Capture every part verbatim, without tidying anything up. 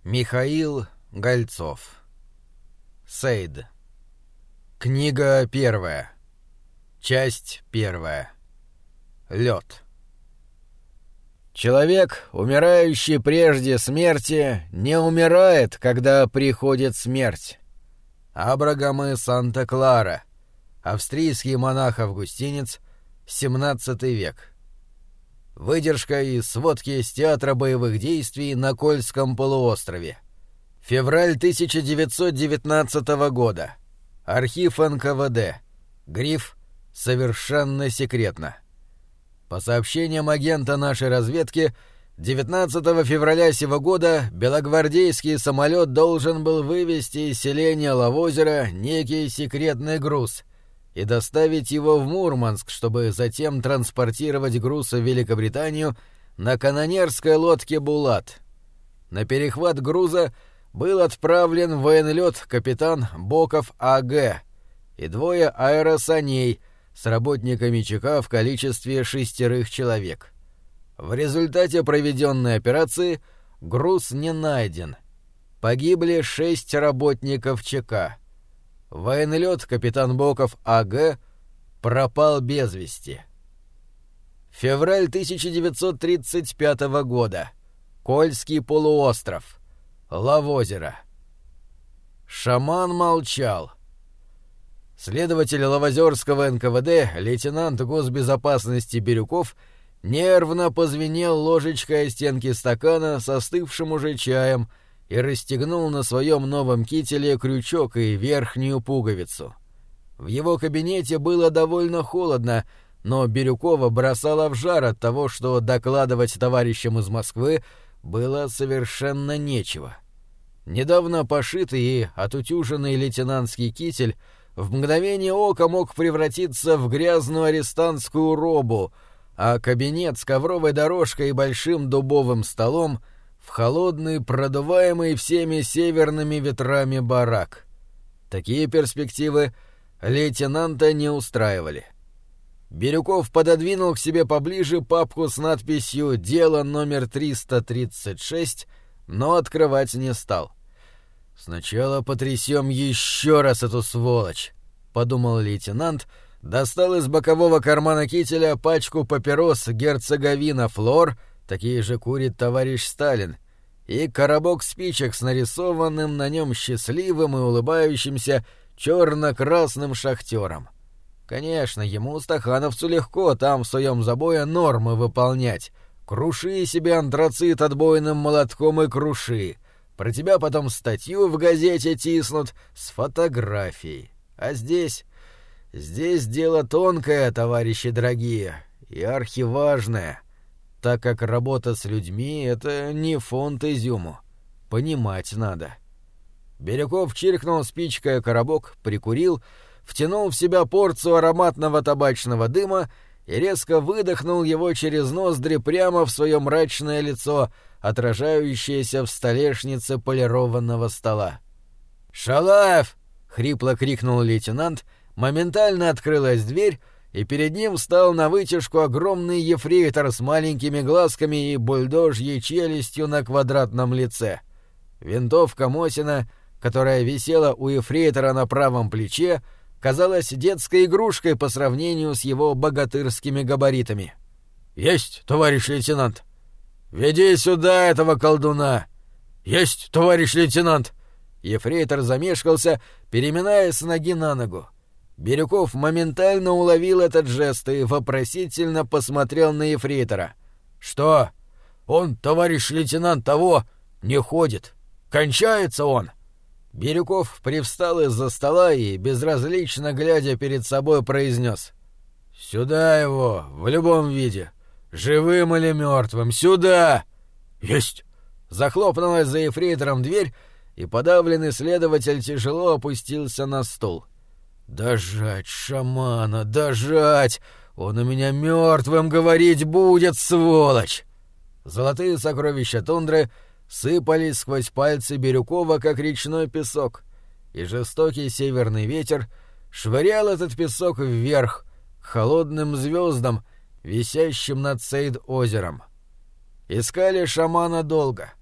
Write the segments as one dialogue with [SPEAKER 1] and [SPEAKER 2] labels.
[SPEAKER 1] Михаил Гольцов. Сейд. Книга первая. Часть первая. Лёд. Человек, умирающий прежде смерти, не умирает, когда приходит смерть. Абрагам и Санта-Клара. Австрийский монах-августинец. семнадцатый век. Выдержка из сводки из театра боевых действий на Кольском полуострове. Февраль тысяча девятьсот девятнадцатого года. Архив эн ка вэ дэ. Гриф «Совершенно секретно». По сообщениям агента нашей разведки, девятнадцатого февраля сего года белогвардейский самолет должен был вывести из селения Лавозеро некий секретный груз и доставить его в Мурманск, чтобы затем транспортировать груз в Великобританию на канонерской лодке «Булат». На перехват груза был отправлен военлёт капитан Боков А Г и двое аэросаней с работниками ЧК в количестве шестерых человек. В результате проведенной операции груз не найден. Погибли шесть работников ЧК. Военлёт капитан Боков А Г пропал без вести. Февраль тысяча девятьсот тридцать пятого года. Кольский полуостров. Лавозеро. Шаман молчал. Следователь Лавозерского эн ка вэ дэ, лейтенант госбезопасности Бирюков, нервно позвенел ложечкой о стенки стакана с остывшим уже чаем и расстегнул на своем новом кителе крючок и верхнюю пуговицу. В его кабинете было довольно холодно, но Бирюкова бросало в жар от того, что докладывать товарищам из Москвы было совершенно нечего. Недавно пошитый и отутюженный лейтенантский китель в мгновение ока мог превратиться в грязную арестантскую робу, а кабинет с ковровой дорожкой и большим дубовым столом — в холодный, продуваемый всеми северными ветрами барак. Такие перспективы лейтенанта не устраивали. Бирюков пододвинул к себе поближе папку с надписью «Дело номер триста тридцать шесть», но открывать не стал. «Сначала потрясем еще раз эту сволочь», — подумал лейтенант, достал из бокового кармана кителя пачку папирос «Герцеговина Флор», такие же курит товарищ Сталин, и коробок спичек с нарисованным на нем счастливым и улыбающимся черно-красным шахтером. Конечно, ему, стахановцу, легко там в своем забое нормы выполнять. Круши себе антрацит отбойным молотком и круши. Про тебя потом статью в газете тиснут с фотографией. А здесь... Здесь дело тонкое, товарищи дорогие, и архиважное, так как работа с людьми — это не фонд изюму. Понимать надо. Бирюков чиркнул спичкой о коробок, прикурил, втянул в себя порцию ароматного табачного дыма и резко выдохнул его через ноздри прямо в свое мрачное лицо, отражающееся в столешнице полированного стола. «Шалаев!» — хрипло крикнул лейтенант, моментально открылась дверь, и перед ним встал на вытяжку огромный ефрейтор с маленькими глазками и бульдожьей челюстью на квадратном лице. Винтовка Мосина, которая висела у ефрейтора на правом плече, казалась детской игрушкой по сравнению с его богатырскими габаритами. «Есть, товарищ лейтенант!» «Веди сюда этого колдуна!» «Есть, товарищ лейтенант!» Ефрейтор замешкался, переминаясь с ноги на ногу. Бирюков моментально уловил этот жест и вопросительно посмотрел на ефрейтора. «Что? Он, товарищ лейтенант, того не ходит. Кончается он!» Бирюков привстал из-за стола и, безразлично глядя перед собой, произнес: «Сюда его, в любом виде, живым или мертвым, сюда!» «Есть!» Захлопнулась за ефрейтором дверь, и подавленный следователь тяжело опустился на стул. «Дожать шамана, дожать! Он у меня мертвым говорить будет, сволочь!» Золотые сокровища тундры сыпались сквозь пальцы Бирюкова, как речной песок, и жестокий северный ветер швырял этот песок вверх, к холодным звездам, висящим над Сейд-озером. Искали шамана долго.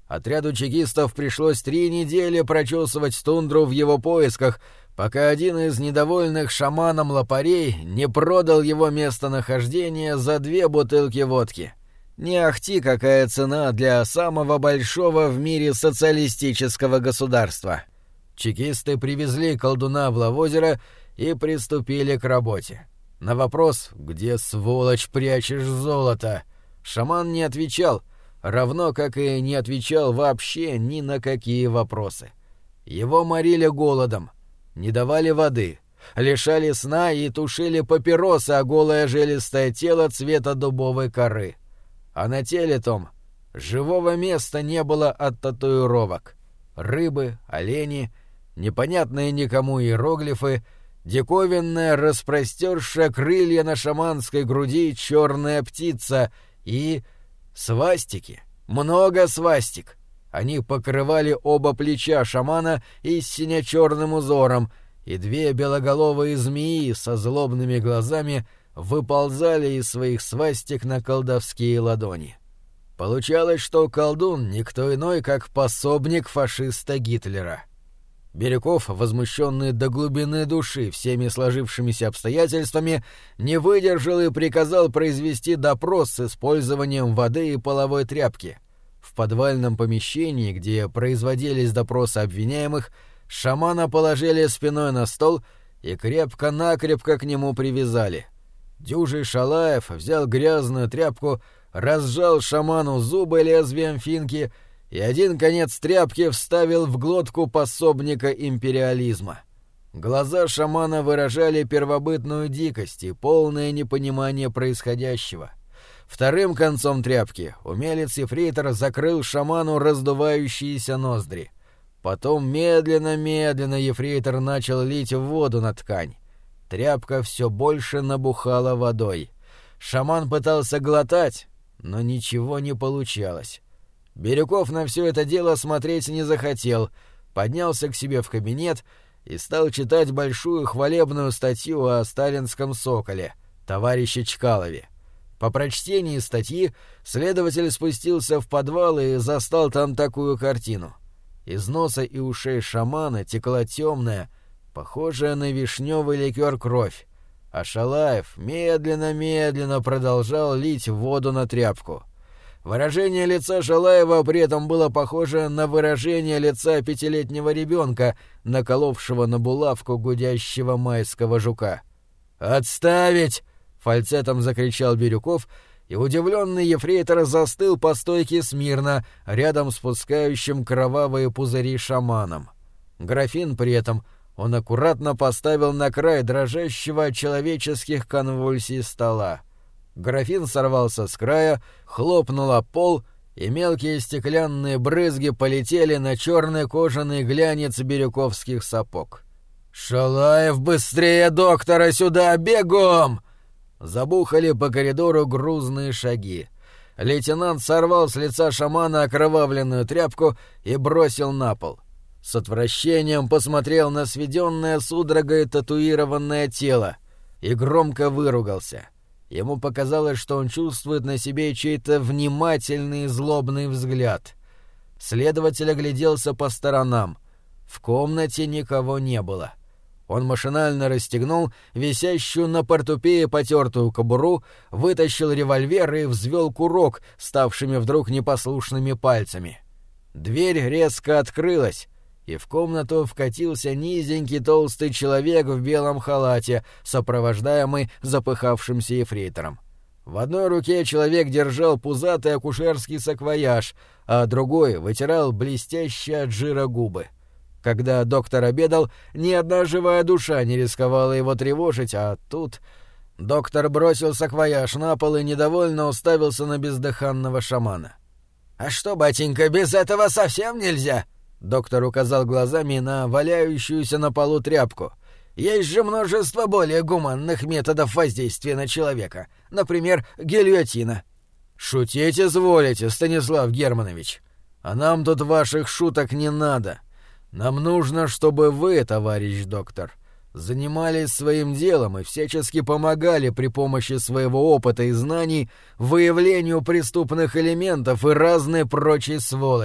[SPEAKER 1] Отряду чекистов пришлось три недели прочесывать тундру в его поисках, пока один из недовольных шаманом лопарей не продал его местонахождение за две бутылки водки. Не ахти какая цена для самого большого в мире социалистического государства. Чекисты привезли колдуна в Лавозеро и приступили к работе. На вопрос «Где, сволочь, прячешь золото?» шаман не отвечал, равно как и не отвечал вообще ни на какие вопросы. Его морили голодом, не давали воды, лишали сна и тушили папиросы о голое жилистое тело цвета дубовой коры. А на теле том живого места не было от татуировок. Рыбы, олени, непонятные никому иероглифы, диковинная, распростершая крылья на шаманской груди черная птица и... свастики. Много свастик. Они покрывали оба плеча шамана и сине-черным узором, и две белоголовые змеи со злобными глазами выползали из своих свастик на колдовские ладони. Получалось, что колдун никто иной, как пособник фашиста Гитлера. Бирюков, возмущенный до глубины души всеми сложившимися обстоятельствами, не выдержал и приказал произвести допрос с использованием воды и половой тряпки. В подвальном помещении, где производились допросы обвиняемых, шамана положили спиной на стол и крепко-накрепко к нему привязали. Дюжий Шалаев взял грязную тряпку, разжал шаману зубы лезвием финки и один конец тряпки вставил в глотку пособника империализма. Глаза шамана выражали первобытную дикость и полное непонимание происходящего. Вторым концом тряпки умелец-ефрейтор закрыл шаману раздувающиеся ноздри. Потом медленно-медленно ефрейтор начал лить воду на ткань. Тряпка все больше набухала водой. Шаман пытался глотать, но ничего не получалось. Бирюков на все это дело смотреть не захотел, поднялся к себе в кабинет и стал читать большую хвалебную статью о сталинском соколе, товарище Чкалове. По прочтении статьи следователь спустился в подвал и застал там такую картину. Из носа и ушей шамана текла темная, похожая на вишневый ликер кровь, а Шалаев медленно-медленно продолжал лить воду на тряпку. Выражение лица Шалаева при этом было похоже на выражение лица пятилетнего ребенка, наколовшего на булавку гудящего майского жука. «Отставить!» — фальцетом закричал Бирюков, и удивленный ефрейтор застыл по стойке смирно, рядом с пускающим кровавые пузыри шаманом. Графин при этом он аккуратно поставил на край дрожащего от человеческих конвульсий стола. Графин сорвался с края, хлопнул об пол, и мелкие стеклянные брызги полетели на черный кожаный глянец бирюковских сапог. «Шалаев, быстрее доктора сюда, бегом!» Забухали по коридору грузные шаги. Лейтенант сорвал с лица шамана окровавленную тряпку и бросил на пол. С отвращением посмотрел на сведенное судорогой татуированное тело и громко выругался. Ему показалось, что он чувствует на себе чей-то внимательный и злобный взгляд. Следователь огляделся по сторонам. В комнате никого не было. Он машинально расстегнул висящую на портупее потертую кобуру, вытащил револьвер и взвел курок, ставшими вдруг непослушными пальцами. Дверь резко открылась, и в комнату вкатился низенький толстый человек в белом халате, сопровождаемый запыхавшимся ефрейтором. В одной руке человек держал пузатый акушерский саквояж, а другой вытирал блестящие от жира губы. Когда доктор обедал, ни одна живая душа не рисковала его тревожить, а тут... Доктор бросил саквояж на пол и недовольно уставился на бездыханного шамана. «А что, батенька, без этого совсем нельзя?» Доктор указал глазами на валяющуюся на полу тряпку. «Есть же множество более гуманных методов воздействия на человека. Например, гильотина». «Шутить изволите, Станислав Германович. А нам тут ваших шуток не надо. Нам нужно, чтобы вы, товарищ доктор, занимались своим делом и всячески помогали при помощи своего опыта и знаний выявлению преступных элементов и разной прочей сволочи.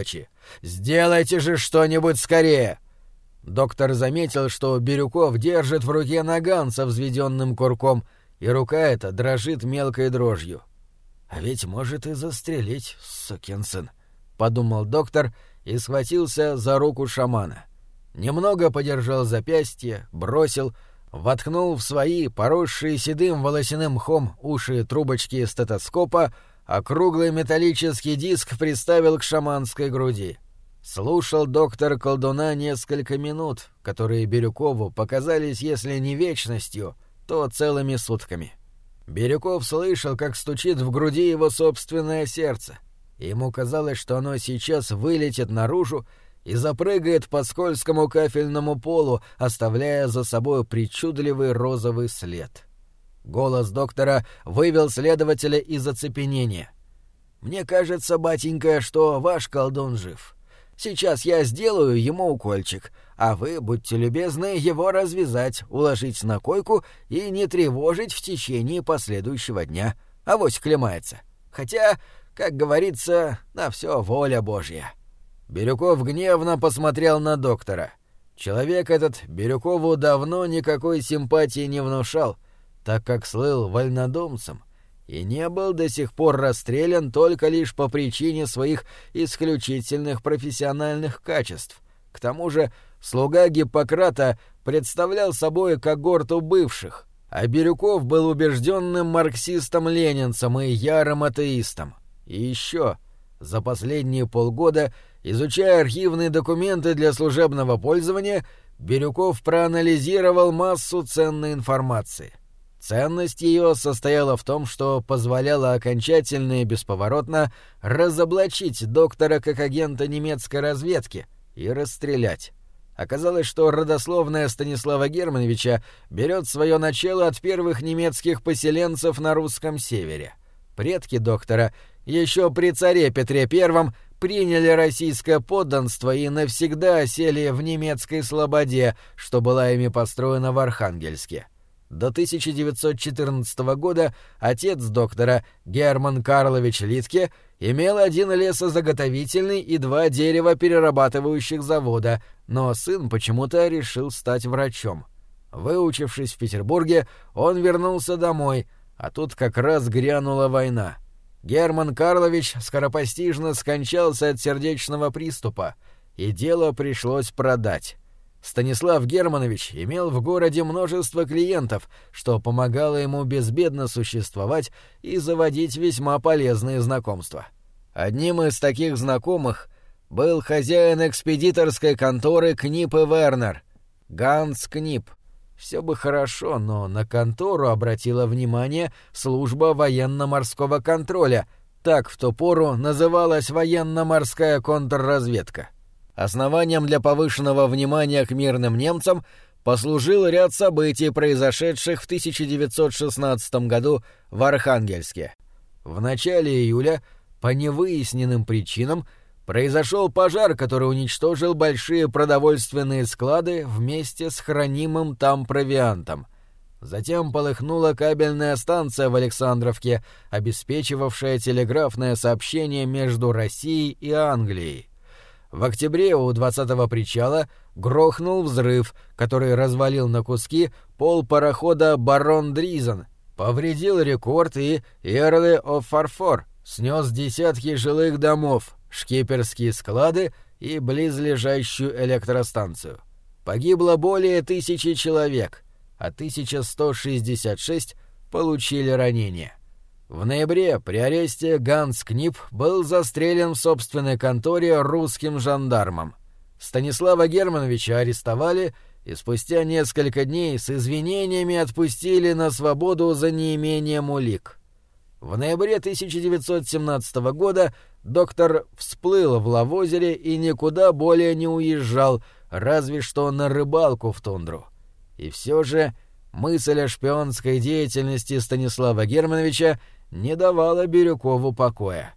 [SPEAKER 1] Сделайте же что-нибудь скорее!» Доктор заметил, что Бирюков держит в руке наган со взведенным курком, и рука эта дрожит мелкой дрожью. «А ведь может и застрелить, сукин сын», — подумал доктор и схватился за руку шамана. Немного подержал запястье, бросил, воткнул в свои, поросшие седым волосяным мхом, уши трубочки стетоскопа, а круглый металлический диск приставил к шаманской груди. Слушал доктор колдуна несколько минут, которые Бирюкову показались, если не вечностью, то целыми сутками. Бирюков слышал, как стучит в груди его собственное сердце. Ему казалось, что оно сейчас вылетит наружу и запрыгает по скользкому кафельному полу, оставляя за собой причудливый розовый след. Голос доктора вывел следователя из оцепенения. «Мне кажется, батенька, что ваш колдун жив. Сейчас я сделаю ему укольчик, а вы, будьте любезны, его развязать, уложить на койку и не тревожить в течение последующего дня. Авось клемается. Хотя, как говорится, на все воля Божья». Бирюков гневно посмотрел на доктора. Человек этот Бирюкову давно никакой симпатии не внушал, так как слыл вольнодумцем и не был до сих пор расстрелян только лишь по причине своих исключительных профессиональных качеств. К тому же слуга Гиппократа представлял собой когорту бывших, а Бирюков был убежденным марксистом-ленинцем и ярым атеистом. И еще, за последние полгода, изучая архивные документы для служебного пользования, Бирюков проанализировал массу ценной информации. Ценность ее состояла в том, что позволяла окончательно и бесповоротно разоблачить доктора как агента немецкой разведки и расстрелять. Оказалось, что родословная Станислава Германовича берет свое начало от первых немецких поселенцев на русском севере. Предки доктора еще при царе Петре Первом приняли российское подданство и навсегда осели в немецкой слободе, что была ими построена в Архангельске. До тысяча девятьсот четырнадцатого года отец доктора, Герман Карлович Литке, имел один лесозаготовительный и два деревоперерабатывающих завода, но сын почему-то решил стать врачом. Выучившись в Петербурге, он вернулся домой, а тут как раз грянула война. Герман Карлович скоропостижно скончался от сердечного приступа, и дело пришлось продать. Станислав Германович имел в городе множество клиентов, что помогало ему безбедно существовать и заводить весьма полезные знакомства. Одним из таких знакомых был хозяин экспедиторской конторы Книп и Вернер, Ганс Книп. Все бы хорошо, но на контору обратила внимание служба военно-морского контроля, так в ту пору называлась военно-морская контрразведка. Основанием для повышенного внимания к мирным немцам послужил ряд событий, произошедших в тысяча девятьсот шестнадцатом году в Архангельске. В начале июля по невыясненным причинам произошел пожар, который уничтожил большие продовольственные склады вместе с хранимым там провиантом. Затем полыхнула кабельная станция в Александровке, обеспечивавшая телеграфное сообщение между Россией и Англией. В октябре у двадцатого причала грохнул взрыв, который развалил на куски пол парохода «Барон Дризен», повредил «Рекорд» и «Эрли оф Фарфор», снес десятки жилых домов, шкиперские склады и близлежащую электростанцию. Погибло более тысячи человек, а тысяча сто шестьдесят шесть получили ранения. В ноябре при аресте Ганс Книп был застрелен в собственной конторе русским жандармом. Станислава Германовича арестовали и спустя несколько дней с извинениями отпустили на свободу за неимением улик. В ноябре тысяча девятьсот семнадцатого года доктор всплыл в Лавозере и никуда более не уезжал, разве что на рыбалку в тундру. И все же мысль о шпионской деятельности Станислава Германовича не давала Бирюкову покоя.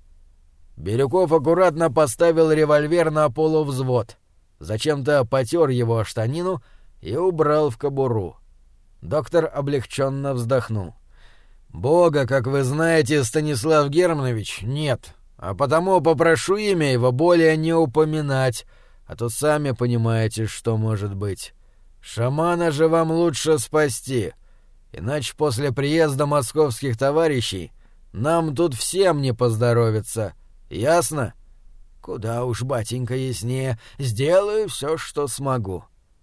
[SPEAKER 1] Бирюков аккуратно поставил револьвер на полувзвод, зачем-то потер его о штанину и убрал в кобуру. Доктор облегченно вздохнул. «Бога, как вы знаете, Станислав Германович, нет. а потому попрошу имя его более не упоминать, а то сами понимаете, что может быть. Шамана же вам лучше спасти, иначе после приезда московских товарищей нам тут всем не поздоровится. Ясно? Куда уж, батенька, яснее. Сделаю все, что смогу.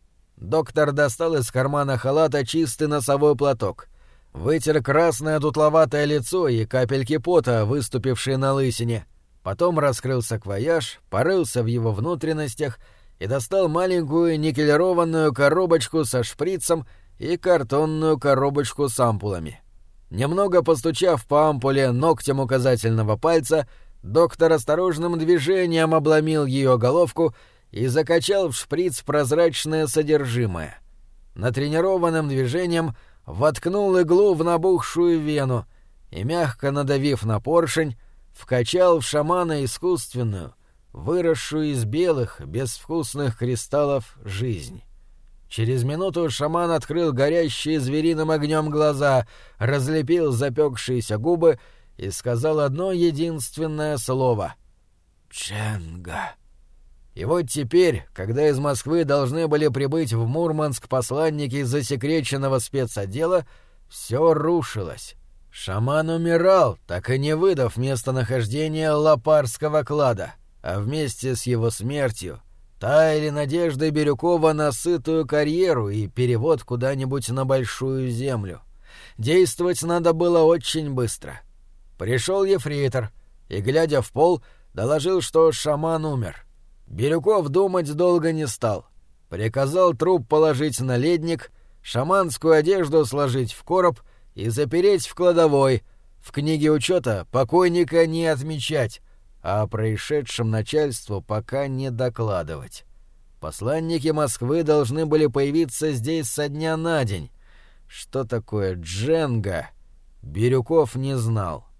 [SPEAKER 1] Доктор достал из кармана халата чистый носовой платок, вытер красное дутловатое лицо и капельки пота, выступившие на лысине. Потом раскрыл саквояж, порылся в его внутренностях и достал маленькую никелированную коробочку со шприцем и картонную коробочку с ампулами. Немного постучав по ампуле ногтем указательного пальца, доктор осторожным движением обломил ее головку и закачал в шприц прозрачное содержимое. Натренированным движением воткнул иглу в набухшую вену и, мягко надавив на поршень, вкачал в шамана искусственную, выросшую из белых, безвкусных кристаллов, жизнь. Через минуту шаман открыл горящие звериным огнем глаза, разлепил запекшиеся губы и сказал одно единственное слово — «Дженга». И вот теперь, когда из Москвы должны были прибыть в Мурманск посланники засекреченного спецотдела, все рушилось. Шаман умирал, так и не выдав местонахождение Лопарского клада, а вместе с его смертью таяли надежды Бирюкова на сытую карьеру и перевод куда-нибудь на Большую Землю. Действовать надо было очень быстро. Пришел ефрейтор и, глядя в пол, доложил, что шаман умер. Бирюков думать долго не стал. Приказал труп положить на ледник, шаманскую одежду сложить в короб и запереть в кладовой, в книге учета покойника не отмечать, а о происшедшем начальству пока не докладывать. Посланники Москвы должны были появиться здесь со дня на день. Что такое Дженга, Бирюков не знал.